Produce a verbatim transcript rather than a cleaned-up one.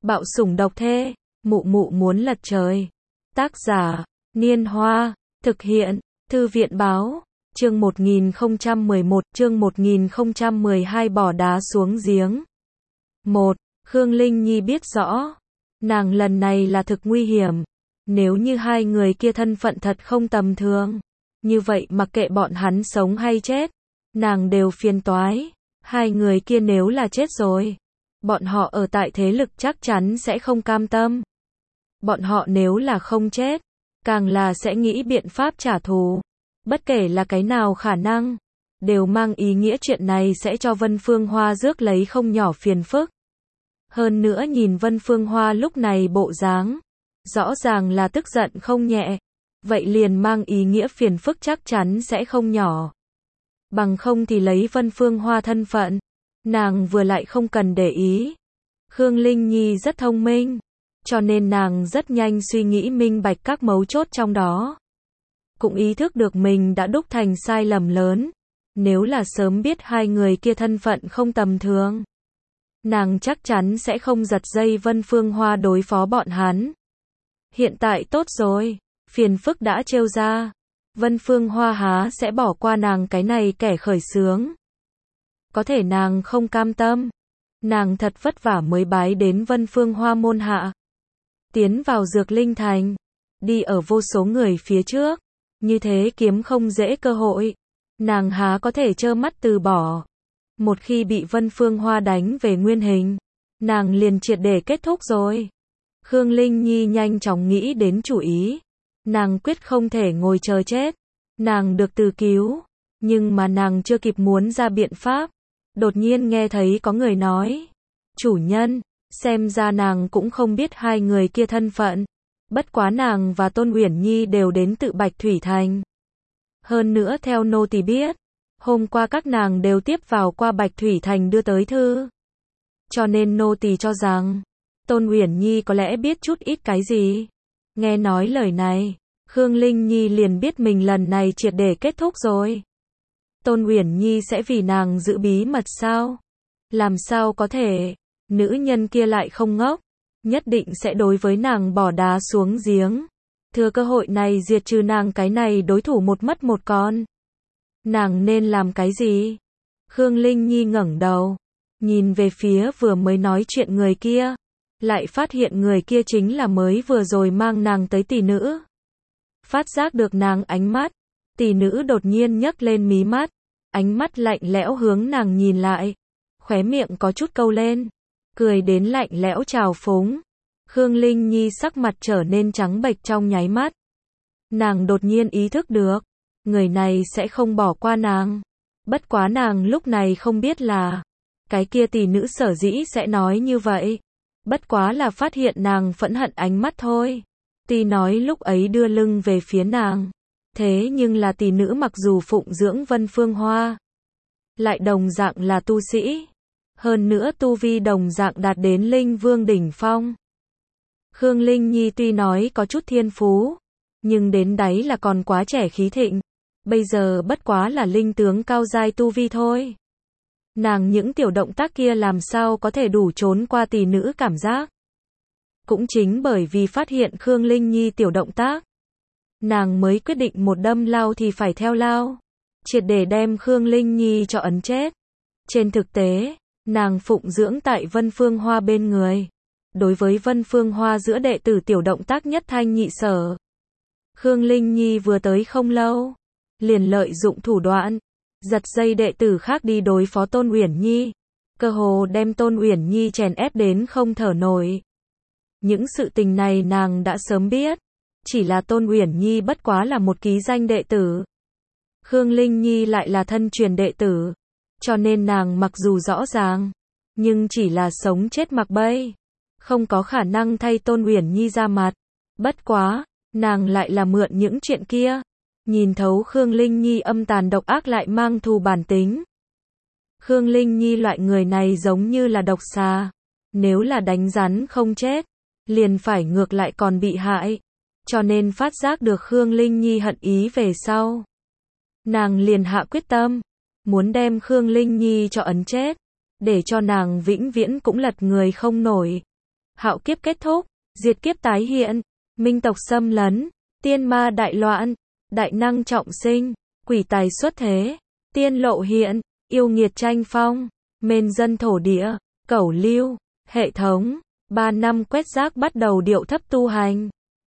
Bạo sủng độc thê, mụ mụ muốn lật trời. Tác giả, Niên Hoa, thực hiện, Thư viện báo, chương một nghìn không trăm mười một, chương một nghìn không trăm mười hai bỏ đá xuống giếng. một. Khương Linh Nhi biết rõ, nàng lần này là thực nguy hiểm. Nếu như hai người kia thân phận thật không tầm thường, như vậy mặc kệ bọn hắn sống hay chết, nàng đều phiền toái. Hai người kia nếu là chết rồi, bọn họ ở tại thế lực chắc chắn sẽ không cam tâm. Bọn họ nếu là không chết, càng là sẽ nghĩ biện pháp trả thù. Bất kể là cái nào khả năng, đều mang ý nghĩa chuyện này sẽ cho Vân Phương Hoa rước lấy không nhỏ phiền phức. Hơn nữa nhìn Vân Phương Hoa lúc này bộ dáng, rõ ràng là tức giận không nhẹ, vậy liền mang ý nghĩa phiền phức chắc chắn sẽ không nhỏ. Bằng không thì lấy Vân Phương Hoa thân phận, nàng vừa lại không cần để ý. Khương Linh Nhi rất thông minh, cho nên nàng rất nhanh suy nghĩ minh bạch các mấu chốt trong đó. Cũng ý thức được mình đã đúc thành sai lầm lớn. Nếu là sớm biết hai người kia thân phận không tầm thường, nàng chắc chắn sẽ không giật dây Vân Phương Hoa đối phó bọn hắn. Hiện tại tốt rồi, phiền phức đã trêu ra, Vân Phương Hoa há sẽ bỏ qua nàng cái này kẻ khởi xướng. Có thể nàng không cam tâm, nàng thật vất vả mới bái đến Vân Phương Hoa môn hạ, tiến vào Dược Linh Thành, đi ở vô số người phía trước, như thế kiếm không dễ cơ hội, nàng há có thể trơ mắt từ bỏ. Một khi bị Vân Phương Hoa đánh về nguyên hình, nàng liền triệt để kết thúc rồi. Khương Linh Nhi nhanh chóng nghĩ đến chủ ý, nàng quyết không thể ngồi chờ chết, nàng được từ cứu, nhưng mà nàng chưa kịp muốn ra biện pháp, đột nhiên nghe thấy có người nói, chủ nhân, xem ra nàng cũng không biết hai người kia thân phận, bất quá nàng và Tôn Uyển Nhi đều đến tự Bạch Thủy Thành. Hơn nữa theo nô tỳ biết, hôm qua các nàng đều tiếp vào qua Bạch Thủy Thành đưa tới thư. Cho nên nô tỳ cho rằng, Tôn Uyển Nhi có lẽ biết chút ít cái gì. Nghe nói lời này, Khương Linh Nhi liền biết mình lần này triệt để kết thúc rồi. Tôn Uyển Nhi sẽ vì nàng giữ bí mật sao? Làm sao có thể? Nữ nhân kia lại không ngốc, nhất định sẽ đối với nàng bỏ đá xuống giếng. Thừa cơ hội này diệt trừ nàng cái này đối thủ một mất một con. Nàng nên làm cái gì? Khương Linh Nhi ngẩng đầu, nhìn về phía vừa mới nói chuyện người kia, lại phát hiện người kia chính là mới vừa rồi mang nàng tới tỷ nữ. Phát giác được nàng ánh mắt, tỷ nữ đột nhiên nhấc lên mí mắt, ánh mắt lạnh lẽo hướng nàng nhìn lại, khóe miệng có chút câu lên, cười đến lạnh lẽo trào phúng. Khương Linh Nhi sắc mặt trở nên trắng bệch trong nháy mắt. Nàng đột nhiên ý thức được, người này sẽ không bỏ qua nàng. Bất quá nàng lúc này không biết là, cái kia tỷ nữ sở dĩ sẽ nói như vậy. Bất quá là phát hiện nàng phẫn hận ánh mắt thôi. Tỷ nói lúc ấy đưa lưng về phía nàng. Thế nhưng là tỷ nữ mặc dù phụng dưỡng Vân Phương Hoa, lại đồng dạng là tu sĩ. Hơn nữa tu vi đồng dạng đạt đến Linh Vương đỉnh phong. Khương Linh Nhi tuy nói có chút thiên phú, nhưng đến đáy là còn quá trẻ khí thịnh. Bây giờ bất quá là linh tướng cao giai tu vi thôi. Nàng những tiểu động tác kia làm sao có thể đủ trốn qua tỷ nữ cảm giác. Cũng chính bởi vì phát hiện Khương Linh Nhi tiểu động tác, nàng mới quyết định một đâm lao thì phải theo lao, triệt để đem Khương Linh Nhi cho ấn chết. Trên thực tế, nàng phụng dưỡng tại Vân Phương Hoa bên người. Đối với Vân Phương Hoa giữa đệ tử tiểu động tác nhất thanh nhị sở. Khương Linh Nhi vừa tới không lâu, liền lợi dụng thủ đoạn, giật dây đệ tử khác đi đối phó Tôn Uyển Nhi, cơ hồ đem Tôn Uyển Nhi chèn ép đến không thở nổi. Những sự tình này nàng đã sớm biết, chỉ là Tôn Uyển Nhi bất quá là một ký danh đệ tử. Khương Linh Nhi lại là thân truyền đệ tử, cho nên nàng mặc dù rõ ràng, nhưng chỉ là sống chết mặc bay, không có khả năng thay Tôn Uyển Nhi ra mặt. Bất quá, nàng lại là mượn những chuyện kia, nhìn thấu Khương Linh Nhi âm tàn độc ác lại mang thù bản tính. Khương Linh Nhi loại người này giống như là độc xà, nếu là đánh rắn không chết, liền phải ngược lại còn bị hại. Cho nên phát giác được Khương Linh Nhi hận ý về sau, nàng liền hạ quyết tâm, muốn đem Khương Linh Nhi cho ấn chết, để cho nàng vĩnh viễn cũng lật người không nổi. hạo kiếp kết thúc, diệt kiếp tái hiện, minh tộc xâm lấn, tiên ma đại loạn, đại năng trọng sinh, quỷ tài xuất thế, tiên lộ hiện, yêu nghiệt tranh phong, mền dân thổ địa, cẩu lưu, hệ thống, ba năm quét rác bắt đầu điệu thấp tu hành.